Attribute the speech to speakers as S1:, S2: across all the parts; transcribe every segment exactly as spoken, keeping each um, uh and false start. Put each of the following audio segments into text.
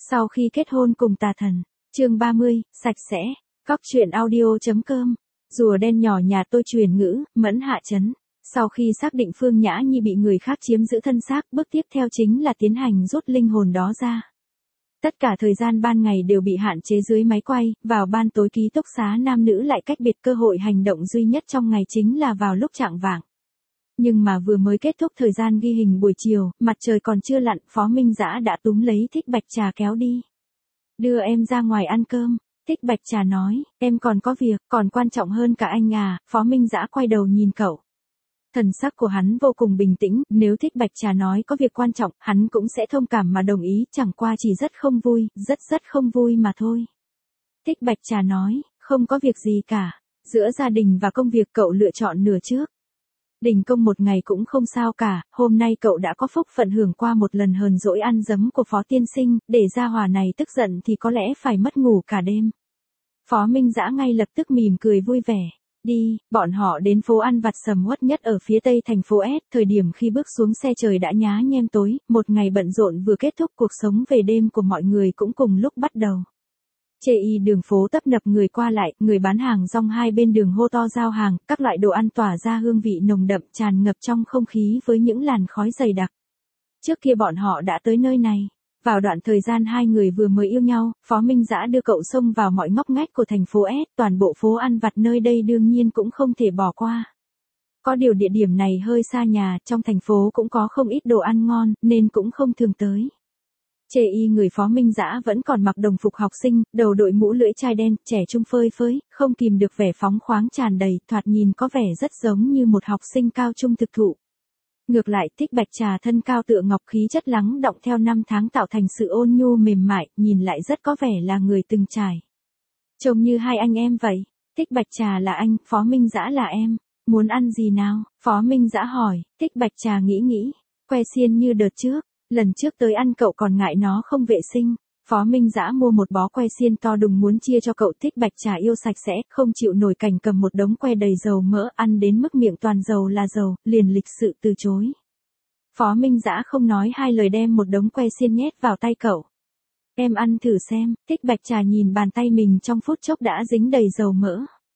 S1: Sau khi kết hôn cùng tà thần, chương ba mươi, sạch sẽ, Cóc truyện audio.com, rùa đen nhỏ nhà tôi truyền ngữ, mẫn hạ chấn. Sau khi xác định Phương Nhã Nhi bị người khác chiếm giữ thân xác, bước tiếp theo chính là tiến hành rút linh hồn đó ra. Tất cả thời gian ban ngày đều bị hạn chế dưới máy quay, vào ban tối ký túc xá nam nữ lại cách biệt, cơ hội hành động duy nhất trong ngày chính là vào lúc chạng vạng. Nhưng mà vừa mới kết thúc thời gian ghi hình buổi chiều, mặt trời còn chưa lặn, Phó Minh Dã đã túm lấy Thích Bạch Trà kéo đi. Đưa em ra ngoài ăn cơm. Thích Bạch Trà nói, em còn có việc, còn quan trọng hơn cả anh à. Phó Minh Dã quay đầu nhìn cậu. Thần sắc của hắn vô cùng bình tĩnh, nếu Thích Bạch Trà nói có việc quan trọng, hắn cũng sẽ thông cảm mà đồng ý, chẳng qua chỉ rất không vui, rất rất không vui mà thôi. Thích Bạch Trà nói, không có việc gì cả, giữa gia đình và công việc cậu lựa chọn nửa trước. Đình công một ngày cũng không sao cả, hôm nay cậu đã có phúc phận hưởng qua một lần hờn dỗi ăn dấm của Phó tiên sinh, để gia hỏa này tức giận thì có lẽ phải mất ngủ cả đêm. Phó Minh Dã ngay lập tức mỉm cười vui vẻ. Đi, bọn họ đến phố ăn vặt sầm uất nhất ở phía tây thành phố S, thời điểm khi bước xuống xe trời đã nhá nhem tối, một ngày bận rộn vừa kết thúc, cuộc sống về đêm của mọi người cũng cùng lúc bắt đầu. Chê y đường phố tấp nập người qua lại, người bán hàng rong hai bên đường hô to giao hàng, các loại đồ ăn tỏa ra hương vị nồng đậm tràn ngập trong không khí với những làn khói dày đặc. Trước kia bọn họ đã tới nơi này. Vào đoạn thời gian hai người vừa mới yêu nhau, Phó Minh Dã đưa cậu xông vào mọi ngóc ngách của thành phố S, toàn bộ phố ăn vặt nơi đây đương nhiên cũng không thể bỏ qua. Có điều địa điểm này hơi xa nhà, trong thành phố cũng có không ít đồ ăn ngon, nên cũng không thường tới. Chê y người Phó Minh Dã vẫn còn mặc đồng phục học sinh, đầu đội mũ lưỡi chai đen, trẻ trung phơi phới, không kìm được vẻ phóng khoáng tràn đầy, thoạt nhìn có vẻ rất giống như một học sinh cao trung thực thụ. Ngược lại, Thích Bạch Trà thân cao tựa ngọc, khí chất lắng động theo năm tháng tạo thành sự ôn nhu mềm mại, nhìn lại rất có vẻ là người từng trải. Trông như hai anh em vậy. Thích Bạch Trà là anh, Phó Minh Dã là em. Muốn ăn gì nào? Phó Minh Dã hỏi. Thích Bạch Trà nghĩ nghĩ. Que xiên như đợt trước. Lần trước tới ăn cậu còn ngại nó không vệ sinh. Phó Minh Dã mua một bó que xiên to đùng muốn chia cho cậu. Thích Bạch Trà yêu sạch sẽ, không chịu nổi cảnh cầm một đống que đầy dầu mỡ, ăn đến mức miệng toàn dầu là dầu, liền lịch sự từ chối. Phó Minh Dã không nói hai lời đem một đống que xiên nhét vào tay cậu. Em ăn thử xem. Thích Bạch Trà nhìn bàn tay mình trong phút chốc đã dính đầy dầu mỡ.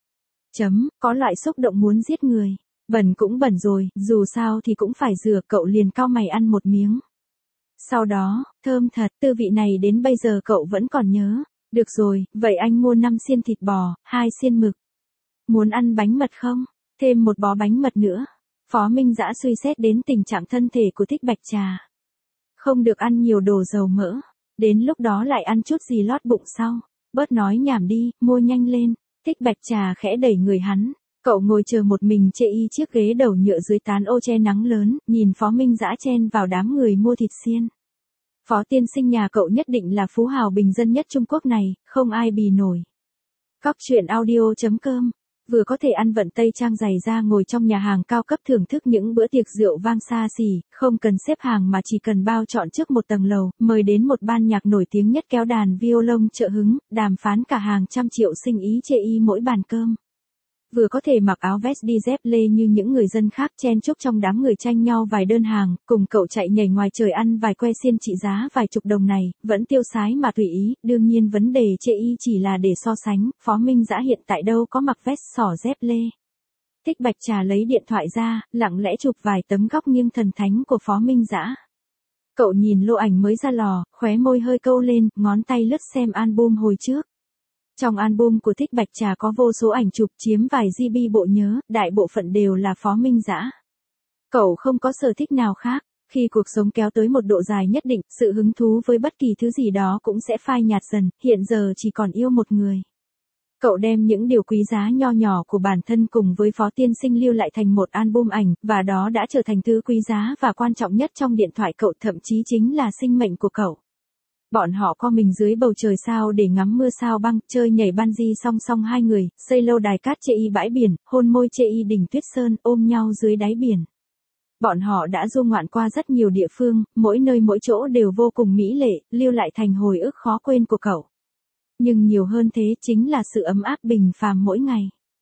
S1: Chấm, có loại xúc động muốn giết người. Bẩn cũng bẩn rồi, dù sao thì cũng phải rửa, cậu liền cau mày ăn một miếng. Sau đó, thơm thật, tư vị này đến bây giờ cậu vẫn còn nhớ. Được rồi, vậy anh mua năm xiên thịt bò, hai xiên mực. Muốn ăn bánh mật không? Thêm một bó bánh mật nữa. Phó Minh Dã suy xét đến tình trạng thân thể của Thích Bạch Trà. Không được ăn nhiều đồ dầu mỡ. Đến lúc đó lại ăn chút gì lót bụng sau. Bớt nói nhảm đi, mua nhanh lên. Thích Bạch Trà khẽ đẩy người hắn. Cậu ngồi chờ một mình chê y chiếc ghế đầu nhựa dưới tán ô che nắng lớn, nhìn Phó Minh Dã chen vào đám người mua thịt xiên. Phó tiên sinh nhà cậu nhất định là phú hào bình dân nhất Trung Quốc này, không ai bì nổi. Cóc truyện audio.com, vừa có thể ăn vận tây trang giày da ngồi trong nhà hàng cao cấp thưởng thức những bữa tiệc rượu vang xa xỉ, không cần xếp hàng mà chỉ cần bao trọn trước một tầng lầu, mời đến một ban nhạc nổi tiếng nhất kéo đàn violon trợ hứng, đàm phán cả hàng trăm triệu sinh ý chê y mỗi bàn cơm. Vừa có thể mặc áo vest đi dép lê như những người dân khác, chen chúc trong đám người tranh nhau vài đơn hàng, cùng cậu chạy nhảy ngoài trời ăn vài que xiên trị giá vài chục đồng này, vẫn tiêu sái mà tùy ý, đương nhiên vấn đề chê y chỉ là để so sánh, Phó Minh Dã hiện tại đâu có mặc vest xỏ dép lê. Thích Bạch Trà lấy điện thoại ra, lặng lẽ chụp vài tấm góc nghiêng thần thánh của Phó Minh Dã. Cậu nhìn lô ảnh mới ra lò, khóe môi hơi câu lên, ngón tay lướt xem album hồi trước. Trong album của Thích Bạch Trà có vô số ảnh chụp chiếm vài gi bi bộ nhớ, đại bộ phận đều là Phó Minh Dã. Cậu không có sở thích nào khác, khi cuộc sống kéo tới một độ dài nhất định, sự hứng thú với bất kỳ thứ gì đó cũng sẽ phai nhạt dần, hiện giờ chỉ còn yêu một người. Cậu đem những điều quý giá nho nhỏ của bản thân cùng với Phó tiên sinh lưu lại thành một album ảnh, và đó đã trở thành thứ quý giá và quan trọng nhất trong điện thoại cậu, thậm chí chính là sinh mệnh của cậu. Bọn họ co mình dưới bầu trời sao để ngắm mưa sao băng, chơi nhảy bungee song song hai người, xây lâu đài cát chê y bãi biển, hôn môi chê y đỉnh tuyết sơn, ôm nhau dưới đáy biển. Bọn họ đã du ngoạn qua rất nhiều địa phương, mỗi nơi mỗi chỗ đều vô cùng mỹ lệ, lưu lại thành hồi ức khó quên của cậu. Nhưng nhiều hơn thế chính là sự ấm áp bình phàm mỗi ngày.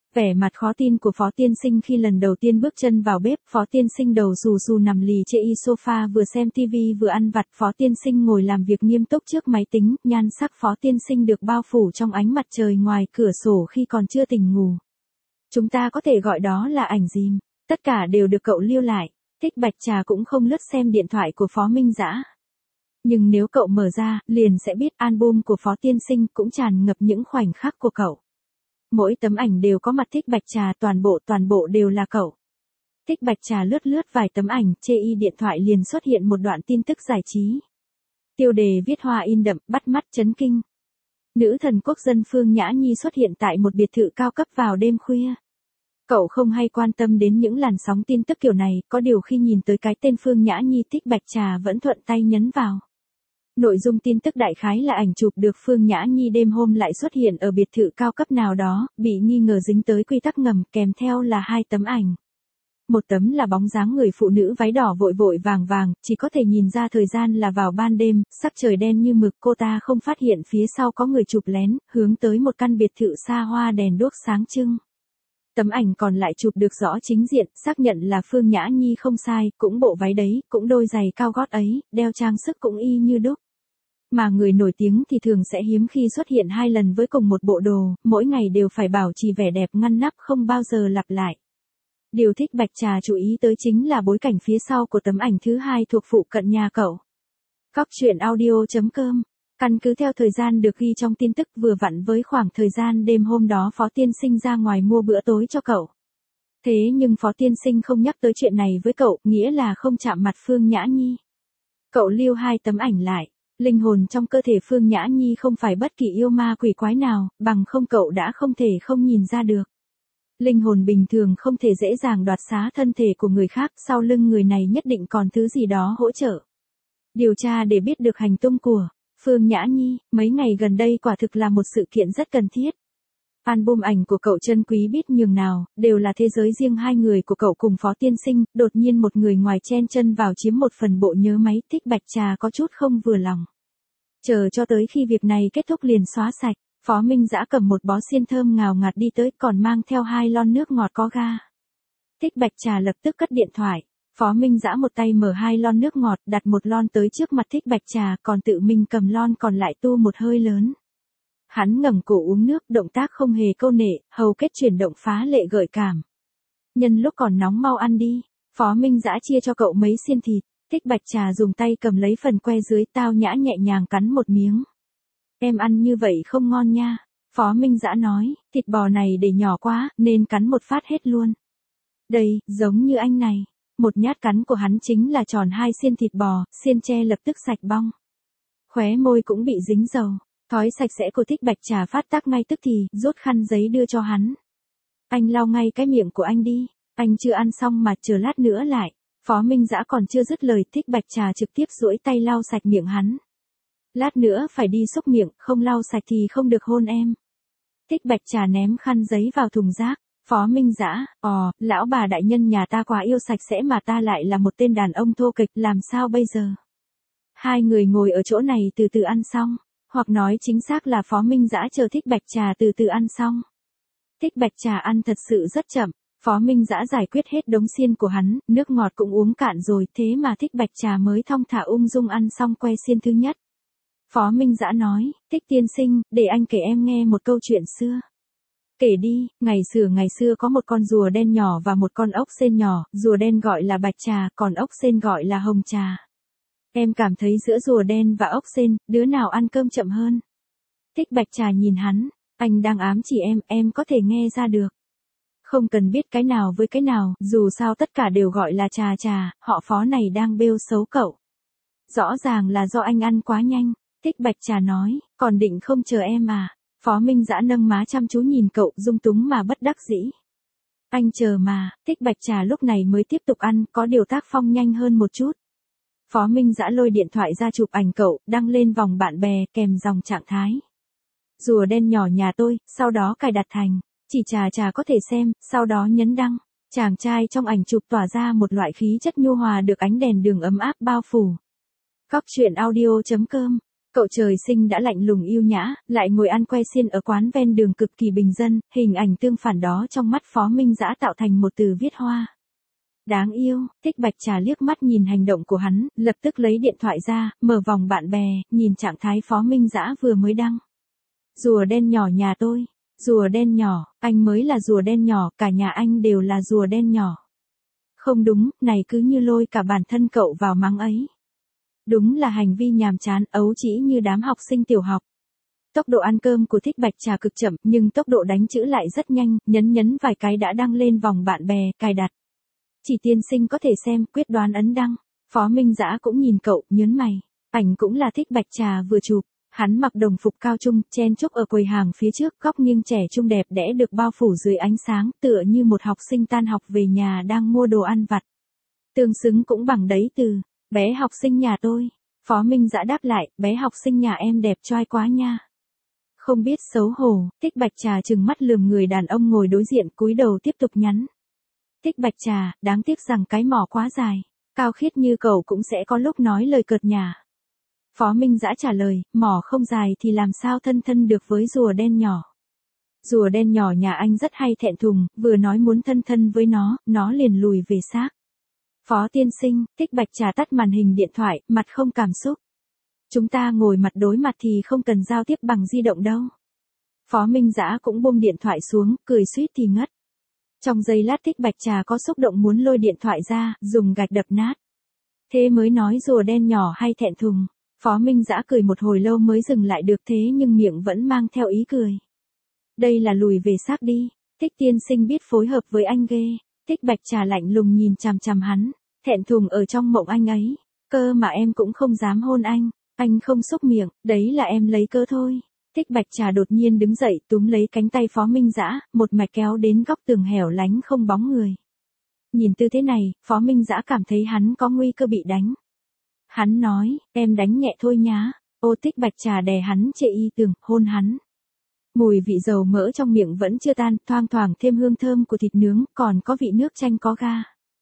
S1: Vẻ mặt khó tin của Phó Tiên Sinh khi lần đầu tiên bước chân vào bếp, Phó Tiên Sinh đầu xù xù nằm lì trên y sofa vừa xem tivi vừa ăn vặt. Phó Tiên Sinh ngồi làm việc nghiêm túc trước máy tính, nhan sắc Phó Tiên Sinh được bao phủ trong ánh mặt trời ngoài cửa sổ khi còn chưa tỉnh ngủ. Chúng ta có thể gọi đó là ảnh dìm, tất cả đều được cậu lưu lại. Thích Bạch Trà cũng không lướt xem điện thoại của Phó Minh Dã. Nhưng nếu cậu mở ra, liền sẽ biết album của Phó Tiên Sinh cũng tràn ngập những khoảnh khắc của cậu. Mỗi tấm ảnh đều có mặt Thích Bạch Trà, toàn bộ toàn bộ đều là cậu. Thích Bạch Trà lướt lướt vài tấm ảnh, chê y điện thoại liền xuất hiện một đoạn tin tức giải trí. Tiêu đề viết hoa in đậm, bắt mắt chấn kinh. Nữ thần quốc dân Phương Nhã Nhi xuất hiện tại một biệt thự cao cấp vào đêm khuya. Cậu không hay quan tâm đến những làn sóng tin tức kiểu này, có điều khi nhìn tới cái tên Phương Nhã Nhi, Thích Bạch Trà vẫn thuận tay nhấn vào. Nội dung tin tức đại khái là ảnh chụp được Phương Nhã Nhi đêm hôm lại xuất hiện ở biệt thự cao cấp nào đó, bị nghi ngờ dính tới quy tắc ngầm, kèm theo là hai tấm ảnh. Một tấm là bóng dáng người phụ nữ váy đỏ vội vội vàng vàng, chỉ có thể nhìn ra thời gian là vào ban đêm, sắc trời đen như mực, cô ta không phát hiện phía sau có người chụp lén, hướng tới một căn biệt thự xa hoa đèn đuốc sáng trưng. Tấm ảnh còn lại chụp được rõ chính diện, xác nhận là Phương Nhã Nhi không sai, cũng bộ váy đấy, cũng đôi giày cao gót ấy, đeo trang sức cũng y như đúc. Mà người nổi tiếng thì thường sẽ hiếm khi xuất hiện hai lần với cùng một bộ đồ, mỗi ngày đều phải bảo trì vẻ đẹp ngăn nắp không bao giờ lặp lại. Điều Thích Bạch Trà chú ý tới chính là bối cảnh phía sau của tấm ảnh thứ hai thuộc phụ cận nhà cậu. Cóc truyện audio chấm com. Căn cứ theo thời gian được ghi trong tin tức vừa vặn với khoảng thời gian đêm hôm đó Phó Tiên Sinh ra ngoài mua bữa tối cho cậu. Thế nhưng Phó Tiên Sinh không nhắc tới chuyện này với cậu, nghĩa là không chạm mặt Phương Nhã Nhi. Cậu lưu hai tấm ảnh lại. Linh hồn trong cơ thể Phương Nhã Nhi không phải bất kỳ yêu ma quỷ quái nào, bằng không cậu đã không thể không nhìn ra được. Linh hồn bình thường không thể dễ dàng đoạt xá thân thể của người khác, sau lưng người này nhất định còn thứ gì đó hỗ trợ. Điều tra để biết được hành tung của Phương Nhã Nhi, mấy ngày gần đây quả thực là một sự kiện rất cần thiết. Album ảnh của cậu chân quý biết nhường nào, đều là thế giới riêng hai người của cậu cùng Phó Tiên Sinh, đột nhiên một người ngoài chen chân vào chiếm một phần bộ nhớ máy. Thích Bạch Trà có chút không vừa lòng. Chờ cho tới khi việc này kết thúc liền xóa sạch, Phó Minh Dã cầm một bó xiên thơm ngào ngạt đi tới, còn mang theo hai lon nước ngọt có ga. Thích Bạch Trà lập tức cất điện thoại. Phó Minh Dã một tay mở hai lon nước ngọt, đặt một lon tới trước mặt Thích Bạch Trà, còn tự mình cầm lon còn lại tu một hơi lớn. Hắn ngẩng cổ uống nước, động tác không hề câu nệ, hầu kết chuyển động phá lệ gợi cảm. Nhân lúc còn nóng mau ăn đi. Phó Minh Dã chia cho cậu mấy xiên thịt. Thích Bạch Trà dùng tay cầm lấy phần que dưới, tao nhã nhẹ nhàng cắn một miếng. Em ăn như vậy không ngon nha. Phó Minh Dã nói, thịt bò này để nhỏ quá, nên cắn một phát hết luôn. Đây, giống như anh này. Một nhát cắn của hắn chính là tròn hai xiên thịt bò, xiên tre lập tức sạch bong. Khóe môi cũng bị dính dầu. Thói sạch sẽ của Thích Bạch Trà phát tác ngay tức thì, rút khăn giấy đưa cho hắn. Anh lau ngay cái miệng của anh đi, anh chưa ăn xong mà chờ lát nữa lại. Phó Minh Dã còn chưa dứt lời, Thích Bạch Trà trực tiếp duỗi tay lau sạch miệng hắn. Lát nữa phải đi xúc miệng, không lau sạch thì không được hôn em. Thích Bạch Trà ném khăn giấy vào thùng rác. Phó Minh Dã, ồ, lão bà đại nhân nhà ta quá yêu sạch sẽ mà ta lại là một tên đàn ông thô kịch, làm sao bây giờ? Hai người ngồi ở chỗ này từ từ ăn xong. Hoặc nói chính xác là Phó Minh Dã chờ Thích Bạch Trà từ từ ăn xong. Thích Bạch Trà ăn thật sự rất chậm, Phó Minh Dã giải quyết hết đống xiên của hắn, nước ngọt cũng uống cạn rồi, thế mà Thích Bạch Trà mới thong thả ung dung ăn xong que xiên thứ nhất. Phó Minh Dã nói, Thích tiên sinh, để anh kể em nghe một câu chuyện xưa. Kể đi, ngày xưa ngày xưa có một con rùa đen nhỏ và một con ốc sên nhỏ, rùa đen gọi là bạch trà, còn ốc sên gọi là hồng trà. Em cảm thấy giữa rùa đen và ốc sên, đứa nào ăn cơm chậm hơn? Thích Bạch Trà nhìn hắn, anh đang ám chỉ em, em có thể nghe ra được. Không cần biết cái nào với cái nào, dù sao tất cả đều gọi là trà trà, họ Phó này đang bêu xấu cậu. Rõ ràng là do anh ăn quá nhanh, Thích Bạch Trà nói, còn định không chờ em à? Phó Minh Dã nâng má chăm chú nhìn cậu, dung túng mà bất đắc dĩ. Anh chờ mà, Thích Bạch Trà lúc này mới tiếp tục ăn, có điều tác phong nhanh hơn một chút. Phó Minh Dã lôi điện thoại ra chụp ảnh cậu, đăng lên vòng bạn bè, kèm dòng trạng thái. Rùa đen nhỏ nhà tôi, sau đó cài đặt thành, chỉ trà trà có thể xem, sau đó nhấn đăng. Chàng trai trong ảnh chụp tỏa ra một loại khí chất nhu hòa được ánh đèn đường ấm áp bao phủ. Cóc truyện audio chấm com Cậu trời sinh đã lạnh lùng yêu nhã, lại ngồi ăn que xiên ở quán ven đường cực kỳ bình dân, hình ảnh tương phản đó trong mắt Phó Minh Dã tạo thành một từ viết hoa. Đáng yêu. Thích Bạch Trà liếc mắt nhìn hành động của hắn, lập tức lấy điện thoại ra, mở vòng bạn bè, nhìn trạng thái Phó Minh Dã vừa mới đăng. Rùa đen nhỏ nhà tôi. Rùa đen nhỏ, anh mới là rùa đen nhỏ, cả nhà anh đều là rùa đen nhỏ. Không đúng, này cứ như lôi cả bản thân cậu vào mắng ấy. Đúng là hành vi nhàm chán, ấu trĩ như đám học sinh tiểu học. Tốc độ ăn cơm của Thích Bạch Trà cực chậm, nhưng tốc độ đánh chữ lại rất nhanh, nhấn nhấn vài cái đã đăng lên vòng bạn bè, cài đặt. Chỉ tiên sinh có thể xem, quyết đoán ấn đăng. Phó Minh Dã cũng nhìn cậu, nhớn mày. Ảnh cũng là Thích Bạch Trà vừa chụp. Hắn mặc đồng phục cao trung, chen chúc ở quầy hàng phía trước, góc nghiêng trẻ trung đẹp đẽ được bao phủ dưới ánh sáng, tựa như một học sinh tan học về nhà đang mua đồ ăn vặt. Tương xứng cũng bằng đấy từ, bé học sinh nhà tôi. Phó Minh Dã đáp lại, bé học sinh nhà em đẹp trai quá nha. Không biết xấu hổ, Thích Bạch Trà trừng mắt lườm người đàn ông ngồi đối diện, cúi đầu tiếp tục nhắn. Thích Bạch Trà, đáng tiếc rằng cái mỏ quá dài, cao khiết như cậu cũng sẽ có lúc nói lời cợt nhả. Phó Minh Dã trả lời, mỏ không dài thì làm sao thân thân được với rùa đen nhỏ. Rùa đen nhỏ nhà anh rất hay thẹn thùng, vừa nói muốn thân thân với nó, nó liền lùi về xác. Phó tiên sinh, Thích Bạch Trà tắt màn hình điện thoại, mặt không cảm xúc. Chúng ta ngồi mặt đối mặt thì không cần giao tiếp bằng di động đâu. Phó Minh Dã cũng buông điện thoại xuống, cười suýt thì ngất. Trong giây lát Thích Bạch Trà có xúc động muốn lôi điện thoại ra, dùng gạch đập nát. Thế mới nói rùa đen nhỏ hay thẹn thùng. Phó Minh Dã cười một hồi lâu mới dừng lại được, thế nhưng miệng vẫn mang theo ý cười. Đây là lùi về xác đi, Thích tiên sinh biết phối hợp với anh ghê. Thích Bạch Trà lạnh lùng nhìn chằm chằm hắn, thẹn thùng ở trong mộng anh ấy. Cơ mà em cũng không dám hôn anh, anh không xúc miệng, đấy là em lấy cớ thôi. Thích Bạch Trà đột nhiên đứng dậy túm lấy cánh tay Phó Minh Dã, một mạch kéo đến góc tường hẻo lánh không bóng người. Nhìn tư thế này, Phó Minh Dã cảm thấy hắn có nguy cơ bị đánh. Hắn nói, em đánh nhẹ thôi nhá. Ô Thích Bạch Trà đè hắn chệ y tường, hôn hắn. Mùi vị dầu mỡ trong miệng vẫn chưa tan, thoang thoảng thêm hương thơm của thịt nướng, còn có vị nước chanh có ga.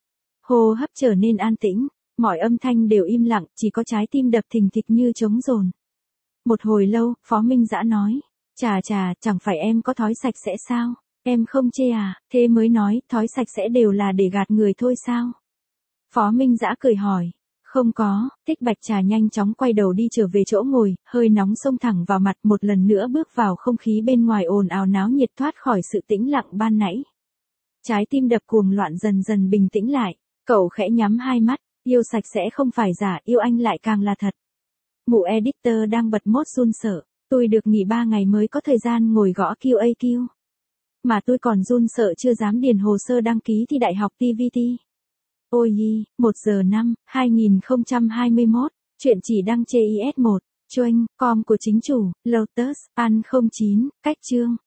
S1: Hô hấp trở nên an tĩnh, mọi âm thanh đều im lặng, chỉ có trái tim đập thình thịch như trống dồn. Một hồi lâu, Phó Minh Dã nói, Trà Trà, chẳng phải em có thói sạch sẽ sao? Em không chê à? Thế mới nói, thói sạch sẽ đều là để gạt người thôi sao? Phó Minh Dã cười hỏi. Không có. Thích Bạch Trà nhanh chóng quay đầu đi trở về chỗ ngồi, hơi nóng xông thẳng vào mặt, một lần nữa bước vào không khí bên ngoài ồn ào náo nhiệt, thoát khỏi sự tĩnh lặng ban nãy. Trái tim đập cuồng loạn dần dần bình tĩnh lại, cậu khẽ nhắm hai mắt, yêu sạch sẽ không phải giả, yêu anh lại càng là thật. Mụ editor đang bật mốt run sợ, tôi được nghỉ ba ngày mới có thời gian ngồi gõ Q A Q. Mà tôi còn run sợ chưa dám điền hồ sơ đăng ký thi đại học tê vê tê. Ôi y, một giờ năm, hai nghìn không trăm hai mươi mốt, chuyện chỉ đăng trên i ét một, Choanh, com của chính chủ, Lotus, An không chín, cách chương.